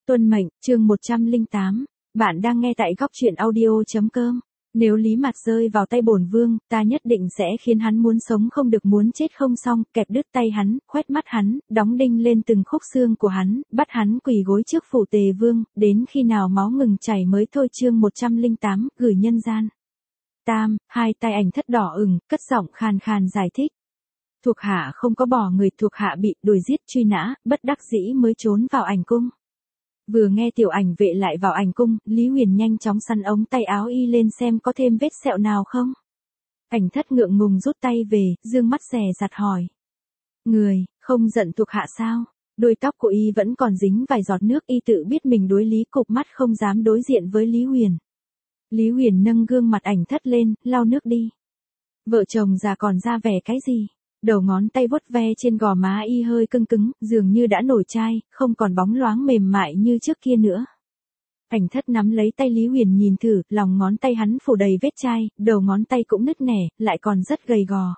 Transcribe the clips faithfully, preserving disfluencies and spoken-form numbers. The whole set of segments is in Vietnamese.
Tuân mệnh, chương một trăm lẻ tám. Bạn đang nghe tại góc truyện audio.com. Nếu Lý Mạt rơi vào tay bổn vương, ta nhất định sẽ khiến hắn muốn sống không được muốn chết không xong, kẹp đứt tay hắn, khoét mắt hắn, đóng đinh lên từng khúc xương của hắn, bắt hắn quỳ gối trước phủ Tề Vương, đến khi nào máu ngừng chảy mới thôi. Chương một trăm lẻ tám, gửi nhân gian. Tam, hai tay ảnh thất đỏ ửng, cất giọng khàn khàn giải thích. Thuộc hạ không có bỏ người, thuộc hạ bị đuổi giết truy nã, bất đắc dĩ mới trốn vào ảnh cung. Vừa nghe tiểu ảnh vệ lại vào ảnh cung, Lý Huyền nhanh chóng săn ống tay áo y lên xem có thêm vết sẹo nào không. Ảnh thất ngượng ngùng rút tay về, dương mắt dè dặt hỏi. Người, không giận thuộc hạ sao? Đôi tóc của y vẫn còn dính vài giọt nước, y tự biết mình đối lý, cụp mắt không dám đối diện với Lý Huyền. Lý Huyền nâng gương mặt ảnh thất lên, lau nước đi. Vợ chồng già còn ra vẻ cái gì? Đầu ngón tay vuốt ve trên gò má y hơi cứng cứng, dường như đã nổi chai, không còn bóng loáng mềm mại như trước kia nữa. Ảnh thất nắm lấy tay Lý Huyền nhìn thử, lòng ngón tay hắn phủ đầy vết chai, đầu ngón tay cũng nứt nẻ, lại còn rất gầy gò.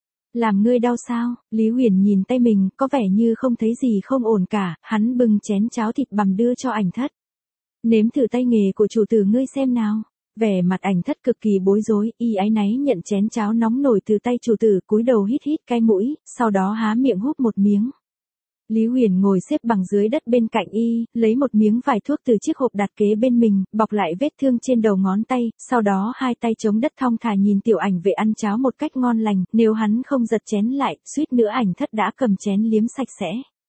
Làm ngươi đau sao? Lý Huyền nhìn tay mình, có vẻ như không thấy gì không ổn cả, hắn bưng chén cháo thịt bằm đưa cho ảnh thất. Nếm thử tay nghề của chủ tử ngươi xem nào. Vẻ mặt ảnh thất cực kỳ bối rối, y áy náy nhận chén cháo nóng nổi từ tay chủ tử, cúi đầu hít hít cái mũi, sau đó há miệng húp một miếng. Lý Huyền ngồi xếp bằng dưới đất bên cạnh y, lấy một miếng vải thuốc từ chiếc hộp đặt kế bên mình, bọc lại vết thương trên đầu ngón tay, sau đó hai tay chống đất thong thả nhìn tiểu ảnh vệ ăn cháo một cách ngon lành, nếu hắn không giật chén lại, suýt nữa ảnh thất đã cầm chén liếm sạch sẽ.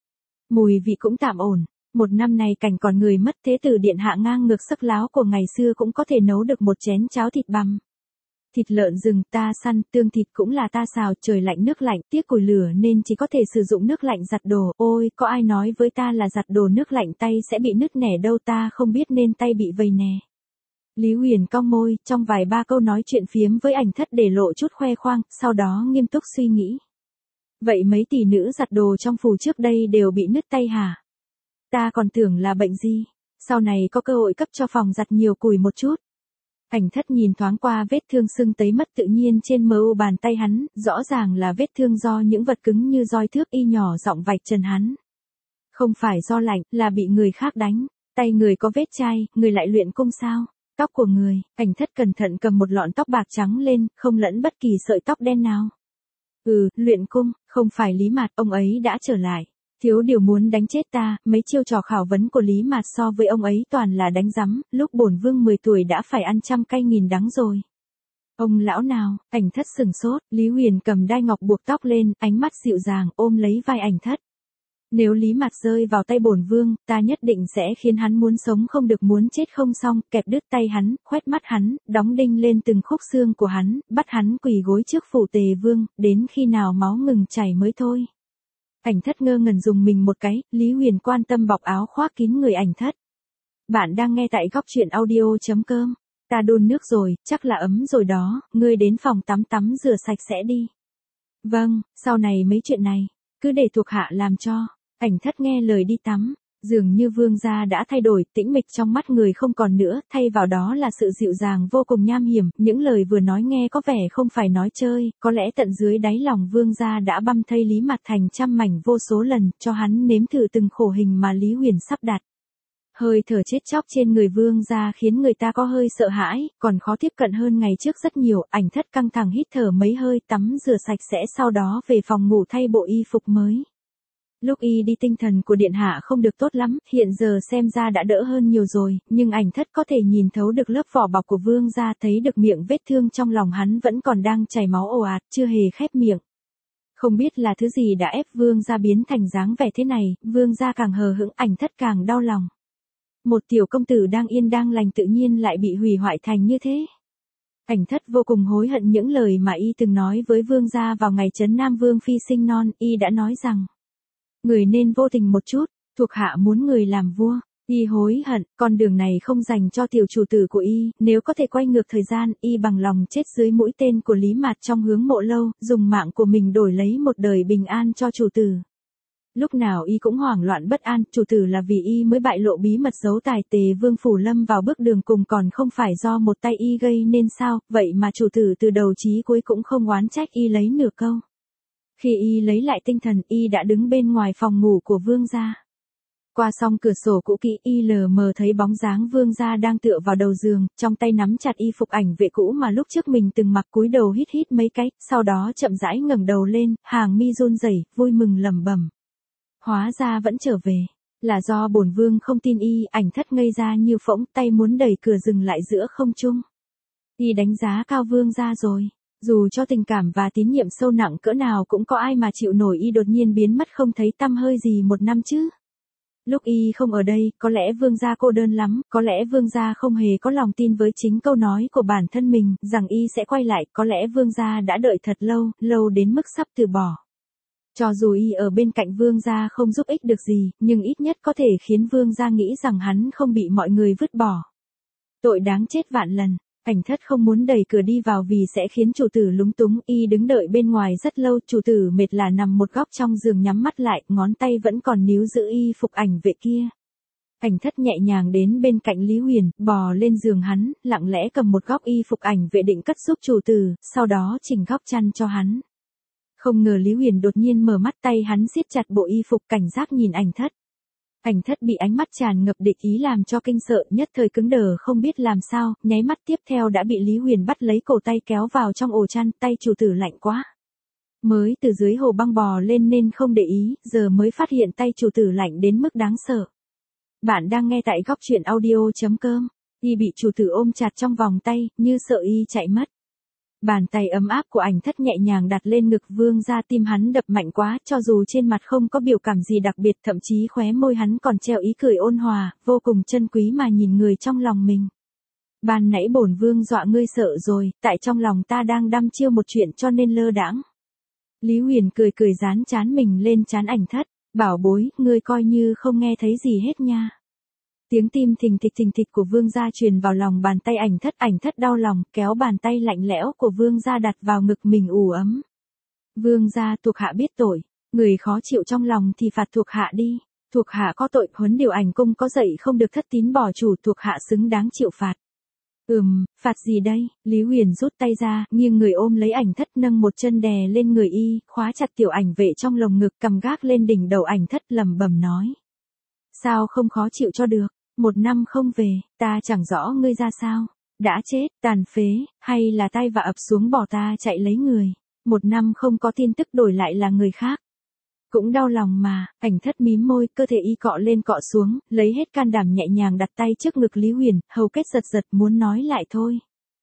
Mùi vị cũng tạm ổn. Một năm này cảnh còn người mất, thế tử điện hạ ngang ngược sắc láo của ngày xưa cũng có thể nấu được một chén cháo thịt bằm. Thịt lợn rừng ta săn, tương thịt cũng là ta xào, trời lạnh nước lạnh, tiếc củi lửa nên chỉ có thể sử dụng nước lạnh giặt đồ. Ôi, có ai nói với ta là giặt đồ nước lạnh tay sẽ bị nứt nẻ đâu, ta không biết nên tay bị vầy nè. Lý Huyền cong môi, trong vài ba câu nói chuyện phiếm với ảnh thất để lộ chút khoe khoang, sau đó nghiêm túc suy nghĩ. Vậy mấy tỷ nữ giặt đồ trong phủ trước đây đều bị nứt tay hả? Ta còn tưởng là bệnh gì, sau này có cơ hội cấp cho phòng giặt nhiều củi một chút. Ảnh thất nhìn thoáng qua vết thương sưng tấy mất tự nhiên trên mờ u bàn tay hắn, rõ ràng là vết thương do những vật cứng như roi thước, y nhỏ giọng vạch trần hắn. Không phải do lạnh, là bị người khác đánh, tay người có vết chai, người lại luyện cung sao? Tóc của người, ảnh thất cẩn thận cầm một lọn tóc bạc trắng lên, không lẫn bất kỳ sợi tóc đen nào. Ừ, luyện cung, không phải Lý Mạt, ông ấy đã trở lại. Thiếu điều muốn đánh chết ta, mấy chiêu trò khảo vấn của Lý Mạt so với ông ấy toàn là đánh rắm, lúc bổn vương mười tuổi đã phải ăn trăm cay nghìn đắng rồi. Ông lão nào? Ảnh thất sừng sốt, Lý Huyền cầm đai ngọc buộc tóc lên, ánh mắt dịu dàng ôm lấy vai ảnh thất. Nếu Lý Mạt rơi vào tay bổn vương, ta nhất định sẽ khiến hắn muốn sống không được muốn chết không xong, kẹp đứt tay hắn, khoét mắt hắn, đóng đinh lên từng khúc xương của hắn, bắt hắn quỳ gối trước phủ Tề Vương, đến khi nào máu ngừng chảy mới thôi. Ảnh thất ngơ ngẩn dùng mình một cái, Lý Huyền quan tâm bọc áo khoác kín người ảnh thất. Bạn đang nghe tại góc truyện audio.com. Ta đun nước rồi, chắc là ấm rồi đó, ngươi đến phòng tắm tắm rửa sạch sẽ đi. Vâng, sau này mấy chuyện này, cứ để thuộc hạ làm cho. Ảnh thất nghe lời đi tắm, dường như vương gia đã thay đổi, tĩnh mịch trong mắt người không còn nữa, thay vào đó là sự dịu dàng vô cùng nham hiểm, những lời vừa nói nghe có vẻ không phải nói chơi, có lẽ tận dưới đáy lòng vương gia đã băm thây Lý Mạt thành trăm mảnh vô số lần, cho hắn nếm thử từng khổ hình mà Lý Huyền sắp đặt. Hơi thở chết chóc trên người vương gia khiến người ta có hơi sợ hãi, còn khó tiếp cận hơn ngày trước rất nhiều, ảnh thất căng thẳng hít thở mấy hơi, tắm rửa sạch sẽ sau đó về phòng ngủ thay bộ y phục mới. Lúc y đi tinh thần của điện hạ không được tốt lắm, hiện giờ xem ra đã đỡ hơn nhiều rồi, nhưng ảnh thất có thể nhìn thấu được lớp vỏ bọc của vương gia, thấy được miệng vết thương trong lòng hắn vẫn còn đang chảy máu ồ ạt, chưa hề khép miệng. Không biết là thứ gì đã ép vương gia biến thành dáng vẻ thế này, vương gia càng hờ hững, ảnh thất càng đau lòng. Một tiểu công tử đang yên đang lành tự nhiên lại bị hủy hoại thành như thế. Ảnh thất vô cùng hối hận những lời mà y từng nói với vương gia vào ngày trấn Nam Vương phi sinh non, y đã nói rằng người nên vô tình một chút, thuộc hạ muốn người làm vua. Y hối hận, con đường này không dành cho tiểu chủ tử của y, nếu có thể quay ngược thời gian, y bằng lòng chết dưới mũi tên của Lý Mạt trong hướng Mộ Lâu, dùng mạng của mình đổi lấy một đời bình an cho chủ tử. Lúc nào y cũng hoảng loạn bất an, chủ tử là vì y mới bại lộ bí mật giấu tài, Tề Vương phủ lâm vào bước đường cùng còn không phải do một tay y gây nên sao, vậy mà chủ tử từ đầu chí cuối cũng không oán trách y lấy nửa câu. Khi y lấy lại tinh thần, y đã đứng bên ngoài phòng ngủ của vương gia. Qua song cửa sổ cũ kỹ i lờ mờ thấy bóng dáng Vương gia đang tựa vào đầu giường, trong tay nắm chặt y phục ảnh vệ cũ mà lúc trước mình từng mặc, cúi đầu hít hít mấy cái, sau đó chậm rãi ngẩng đầu lên, hàng mi run rẩy, vui mừng lẩm bẩm. Hóa ra vẫn trở về, là do bổn vương không tin y, Ảnh Thất ngây ra như phỗng, tay muốn đẩy cửa dừng lại giữa không trung. Y đánh giá cao Vương gia rồi. Dù cho tình cảm và tín nhiệm sâu nặng cỡ nào cũng có ai mà chịu nổi y đột nhiên biến mất không thấy tăm hơi gì một năm chứ. Lúc y không ở đây, có lẽ Vương gia cô đơn lắm, có lẽ Vương gia không hề có lòng tin với chính câu nói của bản thân mình, rằng y sẽ quay lại, có lẽ Vương gia đã đợi thật lâu, lâu đến mức sắp từ bỏ. Cho dù y ở bên cạnh Vương gia không giúp ích được gì, nhưng ít nhất có thể khiến Vương gia nghĩ rằng hắn không bị mọi người vứt bỏ. Tội đáng chết vạn lần. Ảnh Thất không muốn đẩy cửa đi vào vì sẽ khiến chủ tử lúng túng, y đứng đợi bên ngoài rất lâu, chủ tử mệt là nằm một góc trong giường nhắm mắt lại, ngón tay vẫn còn níu giữ y phục ảnh vệ kia. Ảnh Thất nhẹ nhàng đến bên cạnh Lý Huyền, bò lên giường hắn, lặng lẽ cầm một góc y phục ảnh vệ định cất giúp chủ tử, sau đó chỉnh góc chăn cho hắn. Không ngờ Lý Huyền đột nhiên mở mắt, tay hắn siết chặt bộ y phục, cảnh giác nhìn Ảnh Thất. Ảnh Thất bị ánh mắt tràn ngập địch ý làm cho kinh sợ, nhất thời cứng đờ không biết làm sao, nháy mắt tiếp theo đã bị Lý Huyền bắt lấy cổ tay kéo vào trong ổ chăn, tay chủ tử lạnh quá. Mới từ dưới hồ băng bò lên nên không để ý, giờ mới phát hiện tay chủ tử lạnh đến mức đáng sợ. Bạn đang nghe tại góc truyện audio chấm com, y bị chủ tử ôm chặt trong vòng tay, như sợ y chạy mất. Bàn tay ấm áp của Ảnh Thất nhẹ nhàng đặt lên ngực Vương gia, tim hắn đập mạnh quá, cho dù trên mặt không có biểu cảm gì đặc biệt, thậm chí khóe môi hắn còn treo ý cười ôn hòa, vô cùng chân quý mà nhìn người trong lòng mình. Ban nãy bổn vương dọa ngươi sợ rồi, tại trong lòng ta đang đăm chiêu một chuyện cho nên lơ đãng. Lý Huyền cười cười dán trán mình lên trán Ảnh Thất, bảo bối, ngươi coi như không nghe thấy gì hết nha. Tiếng tim thình thịch thình thịch của Vương gia truyền vào lòng bàn tay Ảnh Thất, Ảnh Thất đau lòng, kéo bàn tay lạnh lẽo của Vương gia đặt vào ngực mình ủ ấm. Vương gia, thuộc hạ biết tội, người khó chịu trong lòng thì phạt thuộc hạ đi, thuộc hạ có tội, huấn điều Ảnh cung có dạy không được thất tín bỏ chủ, thuộc hạ xứng đáng chịu phạt. Ừm, phạt gì đây? Lý Huyền rút tay ra, nghiêng người ôm lấy Ảnh Thất, nâng một chân đè lên người y, khóa chặt tiểu ảnh vệ trong lồng ngực, cầm gác lên đỉnh đầu Ảnh Thất, lẩm bẩm nói. Sao không khó chịu cho được? Một năm không về, ta chẳng rõ ngươi ra sao, đã chết, tàn phế, hay là tai vạ ập xuống bỏ ta chạy lấy người. Một năm không có tin tức đổi lại là người khác. Cũng đau lòng mà, Ảnh Thất mím môi, cơ thể y cọ lên cọ xuống, lấy hết can đảm nhẹ nhàng đặt tay trước ngực Lý Huyền, hầu kết giật giật muốn nói lại thôi.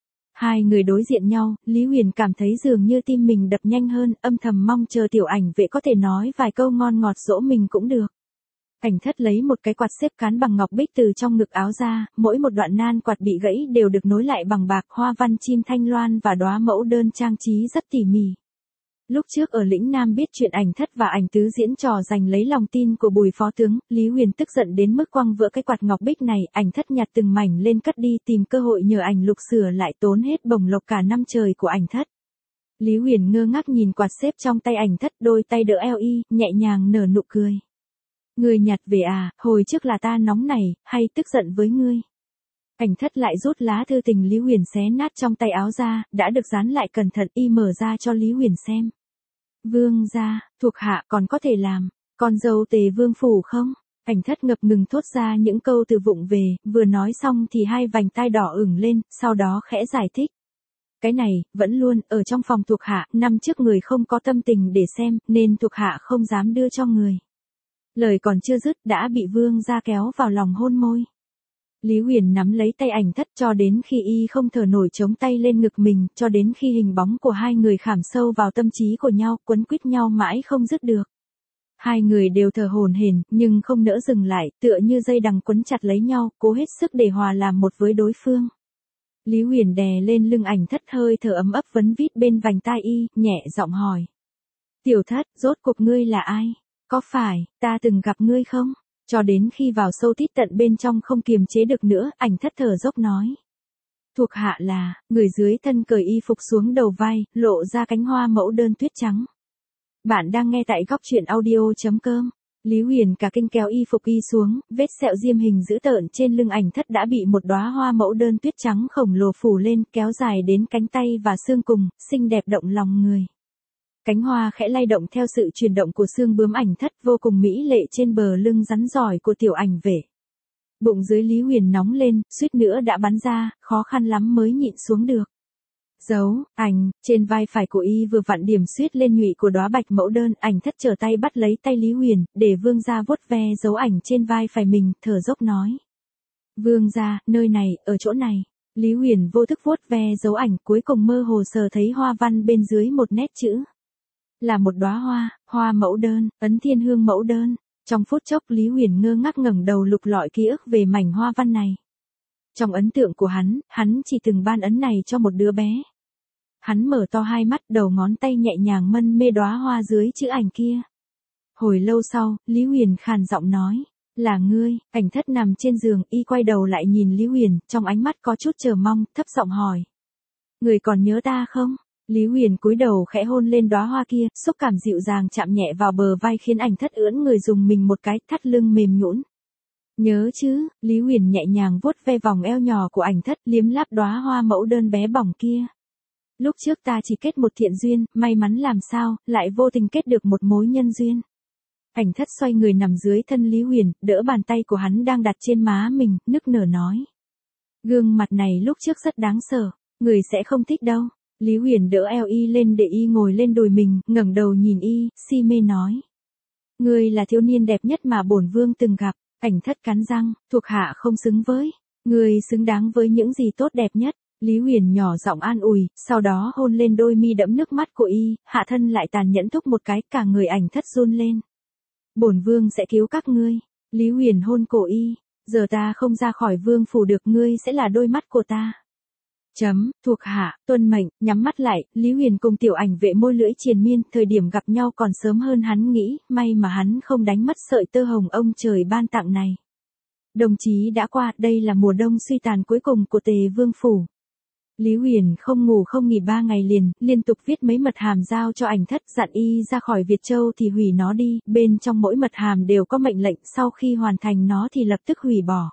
Hai người đối diện nhau, Lý Huyền cảm thấy dường như tim mình đập nhanh hơn, âm thầm mong chờ tiểu ảnh vệ có thể nói vài câu ngon ngọt dỗ mình cũng được. Ảnh Thất lấy một cái quạt xếp cán bằng ngọc bích từ trong ngực áo ra, mỗi một đoạn nan quạt bị gãy đều được nối lại bằng bạc, hoa văn chim thanh loan và đóa mẫu đơn trang trí rất tỉ mỉ. Lúc trước ở lĩnh Nam biết chuyện Ảnh Thất và Ảnh Tứ diễn trò giành lấy lòng tin của Bùi phó tướng, Lý Huyền tức giận đến mức quăng vỡ cái quạt ngọc bích này, Ảnh Thất nhặt từng mảnh lên cất đi, tìm cơ hội nhờ Ảnh Lục sửa lại, tốn hết bổng lộc cả năm trời của Ảnh Thất. Lý Huyền ngơ ngác nhìn quạt xếp trong tay Ảnh Thất, đôi tay đỡ eo y, nhẹ nhàng nở nụ cười. Ngươi nhặt về à, hồi trước là ta nóng này, hay tức giận với ngươi. Ảnh Thất lại rút lá thư tình Lý Huyền xé nát trong tay áo ra, đã được dán lại cẩn thận, y mở ra cho Lý Huyền xem. Vương gia, thuộc hạ còn có thể làm, con dâu Tề vương phủ không? Ảnh Thất ngập ngừng thốt ra những câu từ vụng về, vừa nói xong thì hai vành tai đỏ ửng lên, sau đó khẽ giải thích. Cái này, vẫn luôn, ở trong phòng thuộc hạ, năm trước người không có tâm tình để xem, nên thuộc hạ không dám đưa cho người. Lời còn chưa dứt đã bị Vương gia kéo vào lòng hôn môi. Lý Huyền nắm lấy tay Ảnh Thất cho đến khi y không thở nổi chống tay lên ngực mình, cho đến khi hình bóng của hai người khảm sâu vào tâm trí của nhau, quấn quýt nhau mãi không dứt được. Hai người đều thở hổn hển, nhưng không nỡ dừng lại, tựa như dây đằng quấn chặt lấy nhau, cố hết sức để hòa làm một với đối phương. Lý Huyền đè lên lưng Ảnh Thất, hơi thở ấm ấp vấn vít bên vành tai y, nhẹ giọng hỏi. Tiểu Thất, rốt cuộc ngươi là ai? Có phải, ta từng gặp ngươi không? Cho đến khi vào sâu tít tận bên trong không kiềm chế được nữa, Ảnh Thất thở dốc nói. Thuộc hạ là, người dưới thân cởi y phục xuống đầu vai, lộ ra cánh hoa mẫu đơn tuyết trắng. Bạn đang nghe tại góc truyện audio chấm com. Lý Huyền cả kinh kéo y phục y xuống, vết sẹo diêm hình dữ tợn trên lưng Ảnh Thất đã bị một đóa hoa mẫu đơn tuyết trắng khổng lồ phủ lên, kéo dài đến cánh tay và xương cùng, xinh đẹp động lòng người. Cánh hoa khẽ lay động theo sự chuyển động của xương bướm ảnh thất vô cùng mỹ lệ trên bờ lưng rắn giỏi của tiểu ảnh vệ. Bụng dưới Lý Huyền nóng lên, suýt nữa đã bắn ra, khó khăn lắm mới nhịn xuống được. Dấu, ảnh, trên vai phải của y vừa vặn điểm suýt lên nhụy của đóa bạch mẫu đơn, ảnh thất trở tay bắt lấy tay Lý Huyền, để vương gia vuốt ve dấu ảnh trên vai phải mình, thở dốc nói. Vương gia, nơi này, ở chỗ này. Lý Huyền vô thức vuốt ve dấu ảnh, cuối cùng mơ hồ sờ thấy hoa văn bên dưới một nét chữ. Là một đóa hoa, hoa mẫu đơn, ấn thiên hương mẫu đơn. Trong phút chốc Lý Huyền ngơ ngác ngẩng đầu lục lọi ký ức về mảnh hoa văn này. Trong ấn tượng của hắn, hắn chỉ từng ban ấn này cho một đứa bé. Hắn mở to hai mắt, đầu ngón tay nhẹ nhàng mân mê đóa hoa dưới chữ ảnh kia. Hồi lâu sau, Lý Huyền khàn giọng nói, là ngươi. Ảnh thất nằm trên giường, y quay đầu lại nhìn Lý Huyền, trong ánh mắt có chút chờ mong, thấp giọng hỏi. Người còn nhớ ta không? Lý Huyền cúi đầu khẽ hôn lên đóa hoa kia, xúc cảm dịu dàng chạm nhẹ vào bờ vai khiến ảnh thất ưỡn người dùng mình một cái, thắt lưng mềm nhũn. Nhớ chứ, Lý Huyền nhẹ nhàng vuốt ve vòng eo nhỏ của ảnh thất, liếm láp đóa hoa mẫu đơn bé bỏng kia. Lúc trước ta chỉ kết một thiện duyên, may mắn làm sao, lại vô tình kết được một mối nhân duyên. Ảnh thất xoay người nằm dưới thân Lý Huyền, đỡ bàn tay của hắn đang đặt trên má mình, nức nở nói. Gương mặt này lúc trước rất đáng sợ, người sẽ không thích đâu. Lý Huyền đỡ eo y lên để y ngồi lên đùi mình, ngẩng đầu nhìn y, si mê nói. Ngươi là thiếu niên đẹp nhất mà bổn vương từng gặp. Ảnh thất cắn răng, thuộc hạ không xứng với. Ngươi xứng đáng với những gì tốt đẹp nhất. Lý Huyền nhỏ giọng an ủi, sau đó hôn lên đôi mi đẫm nước mắt của y, hạ thân lại tàn nhẫn thúc một cái, cả người ảnh thất run lên. Bổn vương sẽ cứu các ngươi. Lý Huyền hôn cổ y, giờ ta không ra khỏi vương phủ được, ngươi sẽ là đôi mắt của ta. Chấm, thuộc hạ, tuân mệnh. Nhắm mắt lại, Lý Huyền cùng tiểu ảnh vệ môi lưỡi triền miên, thời điểm gặp nhau còn sớm hơn hắn nghĩ, may mà hắn không đánh mất sợi tơ hồng ông trời ban tặng này. Đồng chí đã qua, đây là mùa đông suy tàn cuối cùng của Tề Vương phủ. Lý Huyền không ngủ không nghỉ ba ngày liền, liên tục viết mấy mật hàm giao cho ảnh thất, dặn y ra khỏi Việt Châu thì hủy nó đi, bên trong mỗi mật hàm đều có mệnh lệnh, sau khi hoàn thành nó thì lập tức hủy bỏ.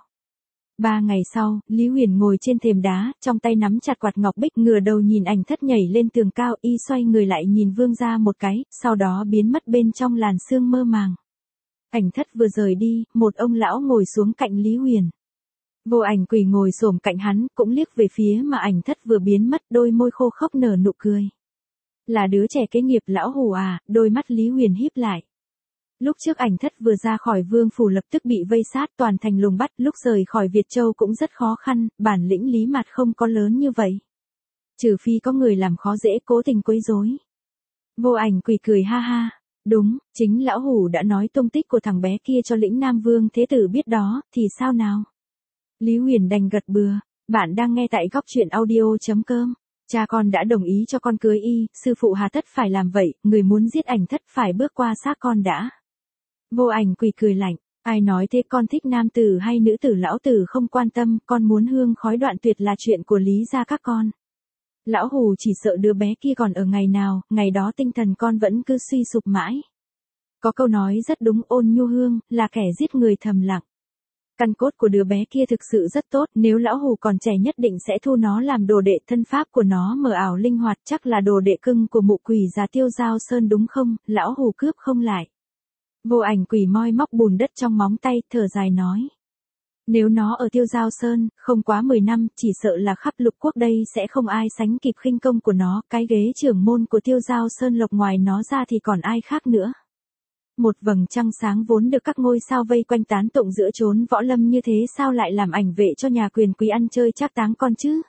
Ba ngày sau, Lý Huyền ngồi trên thềm đá, trong tay nắm chặt quạt ngọc bích, ngửa đầu nhìn ảnh thất nhảy lên tường cao, y xoay người lại nhìn vương gia một cái, sau đó biến mất bên trong làn sương mơ màng. Ảnh thất vừa rời đi, một ông lão ngồi xuống cạnh Lý Huyền. Vô Ảnh Quỳ ngồi xổm cạnh hắn, cũng liếc về phía mà ảnh thất vừa biến mất, đôi môi khô khốc nở nụ cười. Là đứa trẻ kế nghiệp lão hù à? Đôi mắt Lý Huyền híp lại. Lúc trước ảnh thất vừa ra khỏi vương phủ lập tức bị vây sát, toàn thành lùng bắt, lúc rời khỏi Việt Châu cũng rất khó khăn, bản lĩnh Lý Mạt không có lớn như vậy. Trừ phi có người làm khó dễ cố tình quấy rối. Vô Ảnh Quỳ cười ha ha. Đúng, chính lão hủ đã nói tung tích của thằng bé kia cho lĩnh Nam Vương Thế Tử biết đó, thì sao nào? Lý Huyền đành gật bừa. Bạn đang nghe tại góc truyện audio chấm com. Cha con đã đồng ý cho con cưới y, sư phụ hà tất phải làm vậy, người muốn giết ảnh thất phải bước qua xác con đã. Vô Ảnh Quỳ cười lạnh, ai nói thế, con thích nam tử hay nữ tử lão tử không quan tâm, con muốn hương khói đoạn tuyệt là chuyện của Lý gia các con. Lão hù chỉ sợ đứa bé kia còn ở ngày nào, ngày đó tinh thần con vẫn cứ suy sụp mãi. Có câu nói rất đúng, ôn nhu hương, là kẻ giết người thầm lặng. Căn cốt của đứa bé kia thực sự rất tốt, nếu lão hù còn trẻ nhất định sẽ thu nó làm đồ đệ, thân pháp của nó mờ ảo linh hoạt, chắc là đồ đệ cưng của mụ quỷ già Tiêu Giao Sơn đúng không? Lão hù cướp không lại. Vô Ảnh Quỳ moi móc bùn đất trong móng tay, thở dài nói. Nếu nó ở Tiêu Giao Sơn, không quá mười năm, chỉ sợ là khắp lục quốc đây sẽ không ai sánh kịp khinh công của nó, cái ghế trưởng môn của Tiêu Giao Sơn Lộc ngoài nó ra thì còn ai khác nữa. Một vầng trăng sáng vốn được các ngôi sao vây quanh tán tụng giữa chốn võ lâm như thế sao lại làm ảnh vệ cho nhà quyền quý ăn chơi trác táng con chứ?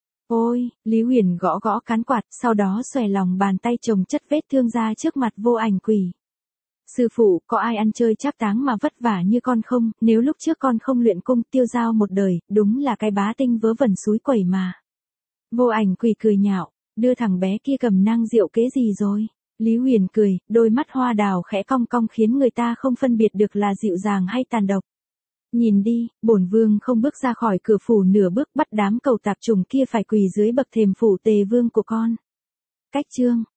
Ôi, Lý Huyền gõ gõ cán quạt, sau đó xòe lòng bàn tay chồng chất vết thương ra trước mặt Vô Ảnh Quỳ. Sư phụ, có ai ăn chơi trác táng mà vất vả như con không? Nếu lúc trước con không luyện cung tiêu giao một đời, đúng là cái bá tinh vớ vẩn súi quẩy mà. Vô Ảnh Quỳ cười nhạo, đưa thằng bé kia cầm nang rượu kế gì rồi? Lý Huyền cười, đôi mắt hoa đào khẽ cong cong khiến người ta không phân biệt được là dịu dàng hay tàn độc. Nhìn đi, bổn vương không bước ra khỏi cửa phủ nửa bước, bắt đám cầu tạp trùng kia phải quỳ dưới bậc thềm phủ Tề Vương của con. Cách chương